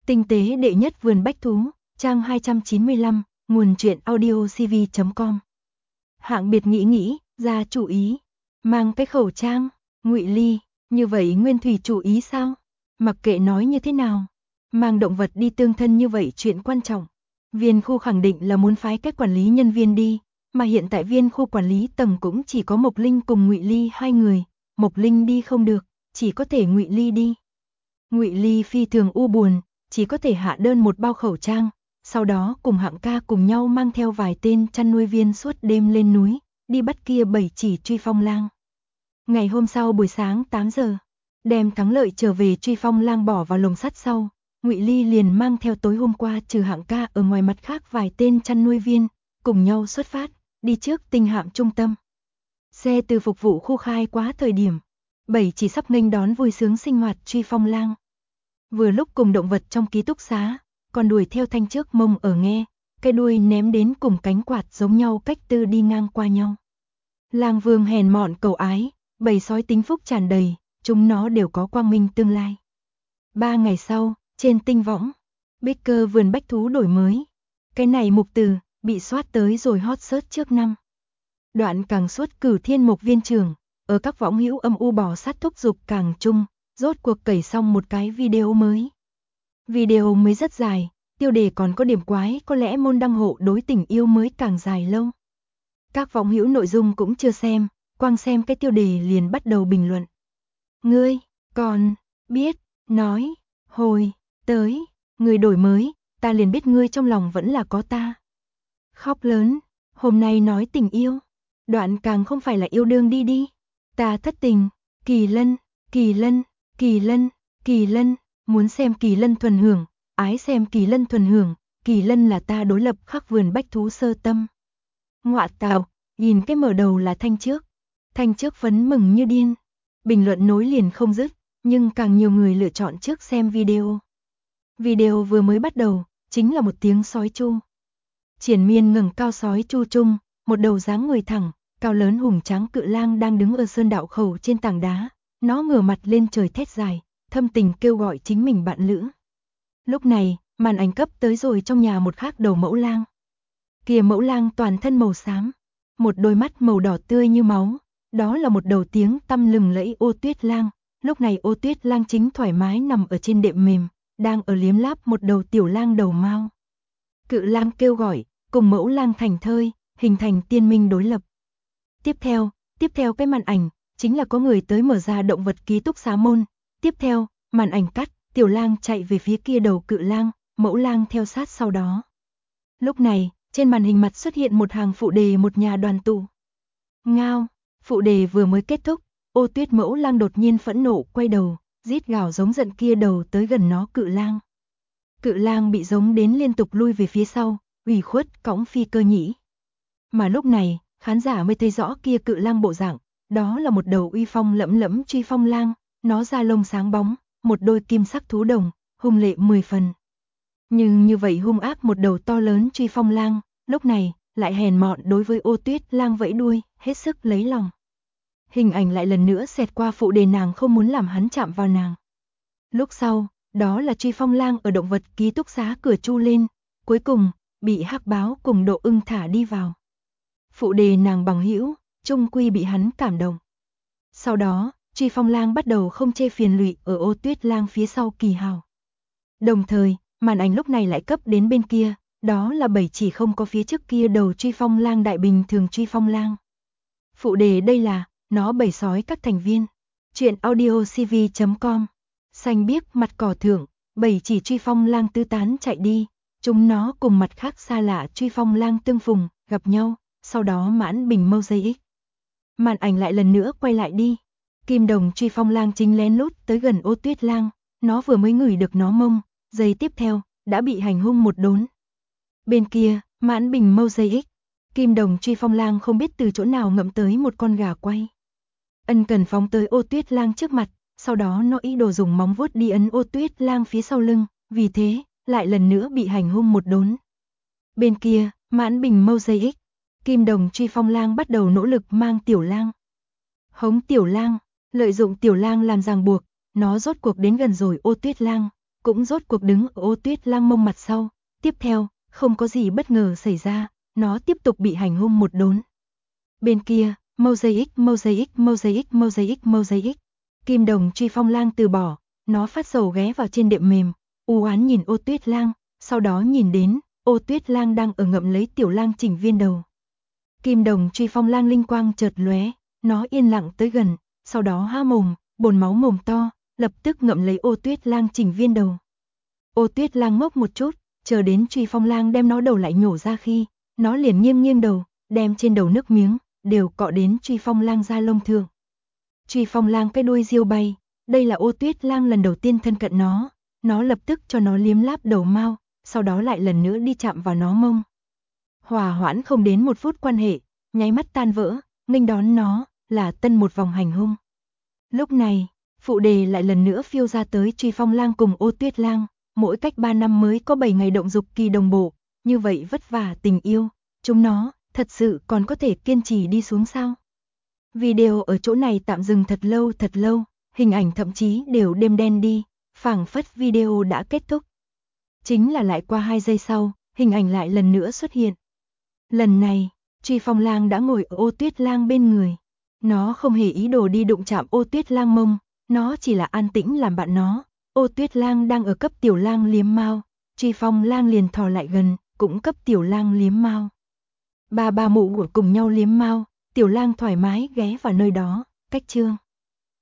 Tinh tế đệ nhất vườn bách thú, trang 295, nguồn truyện audiocv.com. Hạng Biệt nghĩ, ra chủ ý, mang cái khẩu trang, Ngụy Ly, như vậy Nguyên Thủy chủ ý sao? Mặc kệ nói như thế nào, mang động vật đi tương thân như vậy chuyện quan trọng. Viên khu khẳng định là muốn phái các quản lý nhân viên đi, mà hiện tại viên khu quản lý tầng cũng chỉ có Mộc Linh cùng Ngụy Ly hai người, Mộc Linh đi không được, chỉ có thể Ngụy Ly đi. Ngụy Ly phi thường u buồn, chỉ có thể hạ đơn một bao khẩu trang, sau đó cùng Hạng ca cùng nhau mang theo vài tên chăn nuôi viên suốt đêm lên núi, đi bắt kia 7 chỉ truy phong lang. Ngày hôm sau buổi sáng 8 giờ, đem thắng lợi trở về truy phong lang bỏ vào lồng sắt sau, Ngụy Ly liền mang theo tối hôm qua trừ Hạng ca ở ngoài mặt khác vài tên chăn nuôi viên, cùng nhau xuất phát, đi trước Tinh Hạm trung tâm. Xe từ phục vụ khu khai quá thời điểm, 7 chỉ sắp nghênh đón vui sướng sinh hoạt truy phong lang. Vừa lúc cùng động vật trong ký túc xá, còn đuổi theo thanh trước mông ở nghe, cái đuôi ném đến cùng cánh quạt giống nhau cách tư đi ngang qua nhau. Lang Vương hèn mọn cầu ái, bầy sói tính phúc tràn đầy, chúng nó đều có quang minh tương lai. 3 ngày sau, trên tinh võng, Baker vườn bách thú đổi mới. Cái này mục từ, bị soát tới rồi hot search trước năm. Đoạn càng suốt cử thiên mục viên trưởng, ở các võng hữu âm u bò sát thúc giục càng chung, rốt cuộc cẩy xong một cái video mới. Video mới rất dài, tiêu đề còn có điểm quái, có lẽ môn đăng hộ đối tình yêu mới càng dài lâu. Các võng hữu nội dung cũng chưa xem, quang xem cái tiêu đề liền bắt đầu bình luận. Ngươi, còn, biết, nói, hồi, tới, người đổi mới, ta liền biết ngươi trong lòng vẫn là có ta. Khóc lớn, hôm nay nói tình yêu, đoạn càng không phải là yêu đương đi. Ta thất tình, Kỳ Lân, Kỳ Lân, Kỳ Lân, Kỳ Lân, muốn xem Kỳ Lân thuần hưởng, ái xem Kỳ Lân thuần hưởng, Kỳ Lân là ta đối lập khắc vườn bách thú sơ tâm. Ngọa tào, nhìn cái mở đầu là Thanh trước phấn mừng như điên. Bình luận nối liền không dứt, nhưng càng nhiều người lựa chọn trước xem video. Video vừa mới bắt đầu, chính là một tiếng sói chu. Triển Miên ngẩng cao sói chu chung, một đầu dáng người thẳng, cao lớn hùng tráng cự lang đang đứng ở sơn đạo khẩu trên tảng đá, nó ngửa mặt lên trời thét dài, thâm tình kêu gọi chính mình bạn lữ. Lúc này, màn ảnh cấp tới rồi trong nhà một khác đầu mẫu lang. Kia mẫu lang toàn thân màu xám, một đôi mắt màu đỏ tươi như máu, đó là một đầu tiếng tăm lừng lẫy Ô Tuyết lang. Lúc này Ô Tuyết lang chính thoải mái nằm ở trên đệm mềm, đang ở liếm láp một đầu tiểu lang đầu mao. Cự lang kêu gọi, cùng mẫu lang thành thơi, hình thành tiên minh đối lập. Tiếp theo cái màn ảnh, chính là có người tới mở ra động vật ký túc xá môn. Tiếp theo, màn ảnh cắt, tiểu lang chạy về phía kia đầu cự lang, mẫu lang theo sát sau đó. Lúc này, trên màn hình mặt xuất hiện một hàng phụ đề một nhà đoàn tụ. Ngao, phụ đề vừa mới kết thúc, Ô Tuyết mẫu lang đột nhiên phẫn nộ quay đầu, rít gào giống giận kia đầu tới gần nó cự lang. Cự lang bị giống đến liên tục lui về phía sau, ủy khuất cõng phi cơ nhĩ. Mà lúc này, khán giả mới thấy rõ kia cự lang bộ dạng, đó là một đầu uy phong lẫm lẫm truy phong lang, nó da lông sáng bóng, một đôi kim sắc thú đồng, hung lệ 10 phần. Nhưng như vậy hung ác một đầu to lớn truy phong lang, lúc này lại hèn mọn đối với Ô Tuyết lang vẫy đuôi, hết sức lấy lòng. Hình ảnh lại lần nữa xẹt qua phụ đề, nàng không muốn làm hắn chạm vào nàng. Lúc sau, đó là truy phong lang ở động vật ký túc xá cửa chu lên, cuối cùng bị hắc báo cùng Độ Ưng thả đi vào. Phụ đề nàng bằng hữu, chung quy bị hắn cảm động. Sau đó, truy phong lang bắt đầu không chê phiền lụy ở Ô Tuyết lang phía sau Kỳ Hào. Đồng thời, màn ảnh lúc này lại cấp đến bên kia, đó là 7 chỉ không có phía trước kia đầu truy phong lang đại bình thường truy phong lang. Phụ đề đây là, nó bầy sói các thành viên. Chuyện audiocv.com. Xanh biếc mặt cỏ thượng, 7 chỉ truy phong lang tứ tán chạy đi, chúng nó cùng mặt khác xa lạ truy phong lang tương phùng, gặp nhau, sau đó mãn bình mâu dây ích. Màn ảnh lại lần nữa quay lại đi. Kim đồng truy phong lang chính lén lút tới gần Ô Tuyết lang, nó vừa mới ngửi được nó mông, giây tiếp theo, đã bị hành hung một đốn. Bên kia, mãn bình mâu dây ích, kim đồng truy phong lang không biết từ chỗ nào ngậm tới một con gà quay. Ân cần phóng tới Ô Tuyết lang trước mặt, sau đó nó ý đồ dùng móng vuốt đi ấn Ô Tuyết lang phía sau lưng, vì thế, lại lần nữa bị hành hung một đốn. Bên kia, mãn bình mâu dây ích, kim đồng truy phong lang bắt đầu nỗ lực mang tiểu lang. Hống tiểu lang, lợi dụng tiểu lang làm ràng buộc, nó rốt cuộc đến gần rồi Ô Tuyết lang, cũng rốt cuộc đứng ở Ô Tuyết Lang mông mặt sau. Tiếp theo, không có gì bất ngờ xảy ra, nó tiếp tục bị hành hung một đốn. Bên kia, Mosaic. Kim đồng truy phong lang từ bỏ, nó phát sầu ghé vào trên đệm mềm, u oán nhìn Ô Tuyết Lang, sau đó nhìn đến, Ô Tuyết Lang đang ở ngậm lấy tiểu lang chỉnh viên đầu. Kim đồng truy phong lang linh quang chợt lóe, nó yên lặng tới gần, sau đó há mồm, bồn máu mồm to, lập tức ngậm lấy Ô Tuyết Lang chỉnh viên đầu. Ô Tuyết Lang ngốc một chút, chờ đến truy phong lang đem nó đầu lại nhổ ra khi, nó liền nghiêng đầu, đem trên đầu nước miếng đều cọ đến truy phong lang da lông thượng. Truy phong lang cái đuôi diêu bay, đây là Ô Tuyết Lang lần đầu tiên thân cận nó lập tức cho nó liếm láp đầu mao, sau đó lại lần nữa đi chạm vào nó mông. Hòa hoãn không đến 1 phút quan hệ, nháy mắt tan vỡ, nghênh đón nó là tân một vòng hành hung. Lúc này, phụ đề lại lần nữa phiêu ra tới truy phong lang cùng Ô Tuyết Lang, mỗi cách 3 năm mới có 7 ngày động dục kỳ đồng bộ, như vậy vất vả tình yêu, chúng nó thật sự còn có thể kiên trì đi xuống sao? Video ở chỗ này tạm dừng thật lâu, hình ảnh thậm chí đều đêm đen đi, phảng phất video đã kết thúc. Chính là lại qua 2 giây sau, hình ảnh lại lần nữa xuất hiện. Lần này, truy phong lang đã ngồi ở Ô Tuyết Lang bên người. Nó không hề ý đồ đi đụng chạm Ô Tuyết Lang mông, nó chỉ là an tĩnh làm bạn nó. Ô Tuyết Lang đang ở cấp tiểu lang liếm mao, truy phong lang liền thò lại gần, cũng cấp tiểu lang liếm mao. Ba mụ cùng nhau liếm mao, tiểu lang thoải mái ghé vào nơi đó, cách chương.